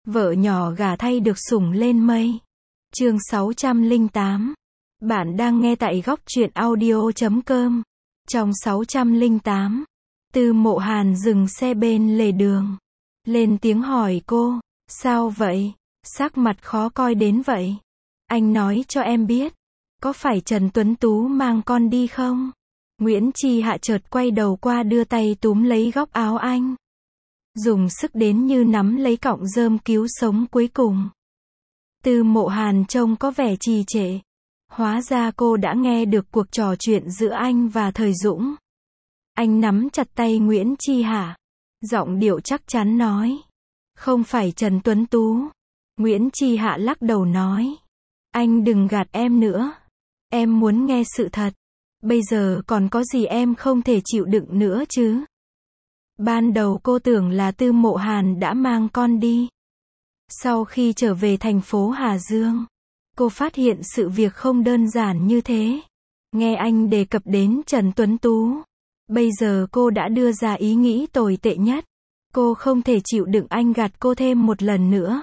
Vợ nhỏ gả thay được sủng lên mây. Chương 608. Bạn đang nghe tại góc truyện audio.com. Trong 608, Tư Mộ Hàn dừng xe bên lề đường. Lên tiếng hỏi cô, sao vậy? Sắc mặt khó coi đến vậy. Anh nói cho em biết, có phải Trần Tuấn Tú mang con đi không? Nguyễn Chi Hạ chợt quay đầu qua đưa tay túm lấy góc áo anh. Dùng sức đến như nắm lấy cọng rơm cứu sống cuối cùng. Tư Mộ Hàn trông có vẻ trì trệ. Hóa ra cô đã nghe được cuộc trò chuyện giữa anh và Thời Dũng. Anh nắm chặt tay Nguyễn Chi Hạ. Giọng điệu chắc chắn nói. Không phải Trần Tuấn Tú. Nguyễn Chi Hạ lắc đầu nói. Anh đừng gạt em nữa. Em muốn nghe sự thật. Bây giờ còn có gì em không thể chịu đựng nữa chứ? Ban đầu cô tưởng là Tư Mộ Hàn đã mang con đi. Sau khi trở về thành phố Hà Dương, cô phát hiện sự việc không đơn giản như thế. Nghe anh đề cập đến Trần Tuấn Tú. Bây giờ cô đã đưa ra ý nghĩ tồi tệ nhất. Cô không thể chịu đựng anh gạt cô thêm một lần nữa.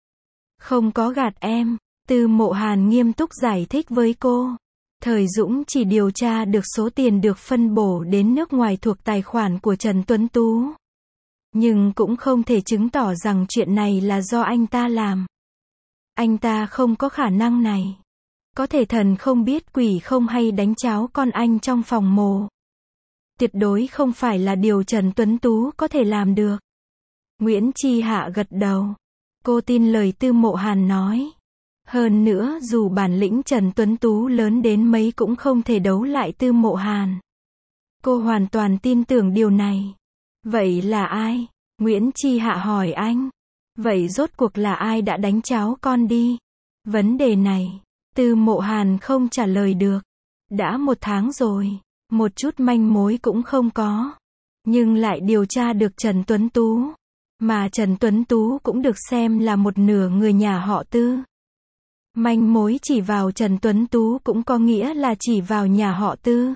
Không có gạt em, Tư Mộ Hàn nghiêm túc giải thích với cô. Thời Dũng chỉ điều tra được số tiền được phân bổ đến nước ngoài thuộc tài khoản của Trần Tuấn Tú. Nhưng cũng không thể chứng tỏ rằng chuyện này là do anh ta làm. Anh ta không có khả năng này. Có thể thần không biết quỷ không hay đánh cháo con anh trong phòng mổ. Tuyệt đối không phải là điều Trần Tuấn Tú có thể làm được. Nguyễn Chi Hạ gật đầu. Cô tin lời Tư Mộ Hàn nói. Hơn nữa dù bản lĩnh Trần Tuấn Tú lớn đến mấy cũng không thể đấu lại Tư Mộ Hàn. Cô hoàn toàn tin tưởng điều này. Vậy là ai? Nguyễn Chi Hạ hỏi anh. Vậy rốt cuộc là ai đã đánh cháo con đi? Vấn đề này, Tư Mộ Hàn không trả lời được. Đã 1 tháng rồi, một chút manh mối cũng không có. Nhưng lại điều tra được Trần Tuấn Tú. Mà Trần Tuấn Tú cũng được xem là một nửa người nhà họ Tư. Manh mối chỉ vào Trần Tuấn Tú cũng có nghĩa là chỉ vào nhà họ Tư.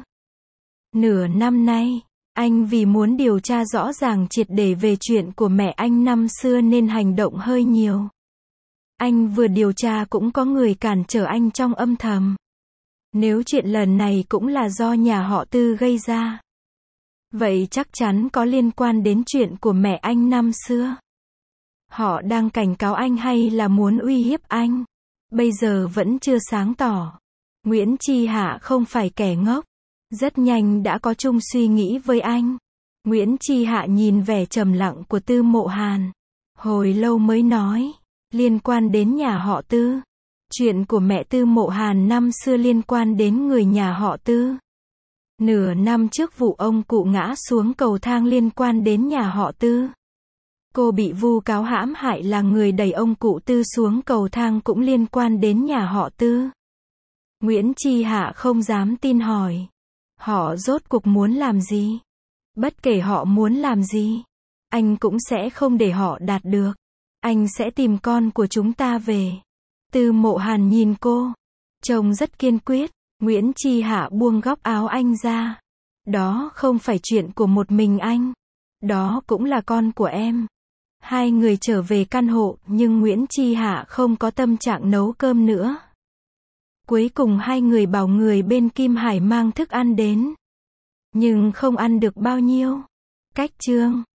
Nửa năm nay, anh vì muốn điều tra rõ ràng triệt để về chuyện của mẹ anh năm xưa nên hành động hơi nhiều. Anh vừa điều tra cũng có người cản trở anh trong âm thầm. Nếu chuyện lần này cũng là do nhà họ Tư gây ra, vậy chắc chắn có liên quan đến chuyện của mẹ anh năm xưa. Họ đang cảnh cáo anh hay là muốn uy hiếp anh? Bây giờ vẫn chưa sáng tỏ. Nguyễn Chi Hạ không phải kẻ ngốc. Rất nhanh đã có chung suy nghĩ với anh. Nguyễn Chi Hạ nhìn vẻ trầm lặng của Tư Mộ Hàn. Hồi lâu mới nói. Liên quan đến nhà họ Tư. Chuyện của mẹ Tư Mộ Hàn năm xưa liên quan đến người nhà họ Tư. Nửa năm trước vụ ông cụ ngã xuống cầu thang liên quan đến nhà họ Tư. Cô bị vu cáo hãm hại là người đẩy ông cụ Tư xuống cầu thang cũng liên quan đến nhà họ Tư. Nguyễn Chi Hạ không dám tin hỏi. Họ rốt cuộc muốn làm gì? Bất kể họ muốn làm gì, anh cũng sẽ không để họ đạt được. Anh sẽ tìm con của chúng ta về. Tư Mộ Hàn nhìn cô. Trông rất kiên quyết. Nguyễn Chi Hạ buông góc áo anh ra. Đó không phải chuyện của một mình anh. Đó cũng là con của em. Hai người trở về căn hộ, nhưng Nguyễn Chi Hạ không có tâm trạng nấu cơm nữa. Cuối cùng hai người bảo người bên Kim Hải mang thức ăn đến. Nhưng không ăn được bao nhiêu. Cách chương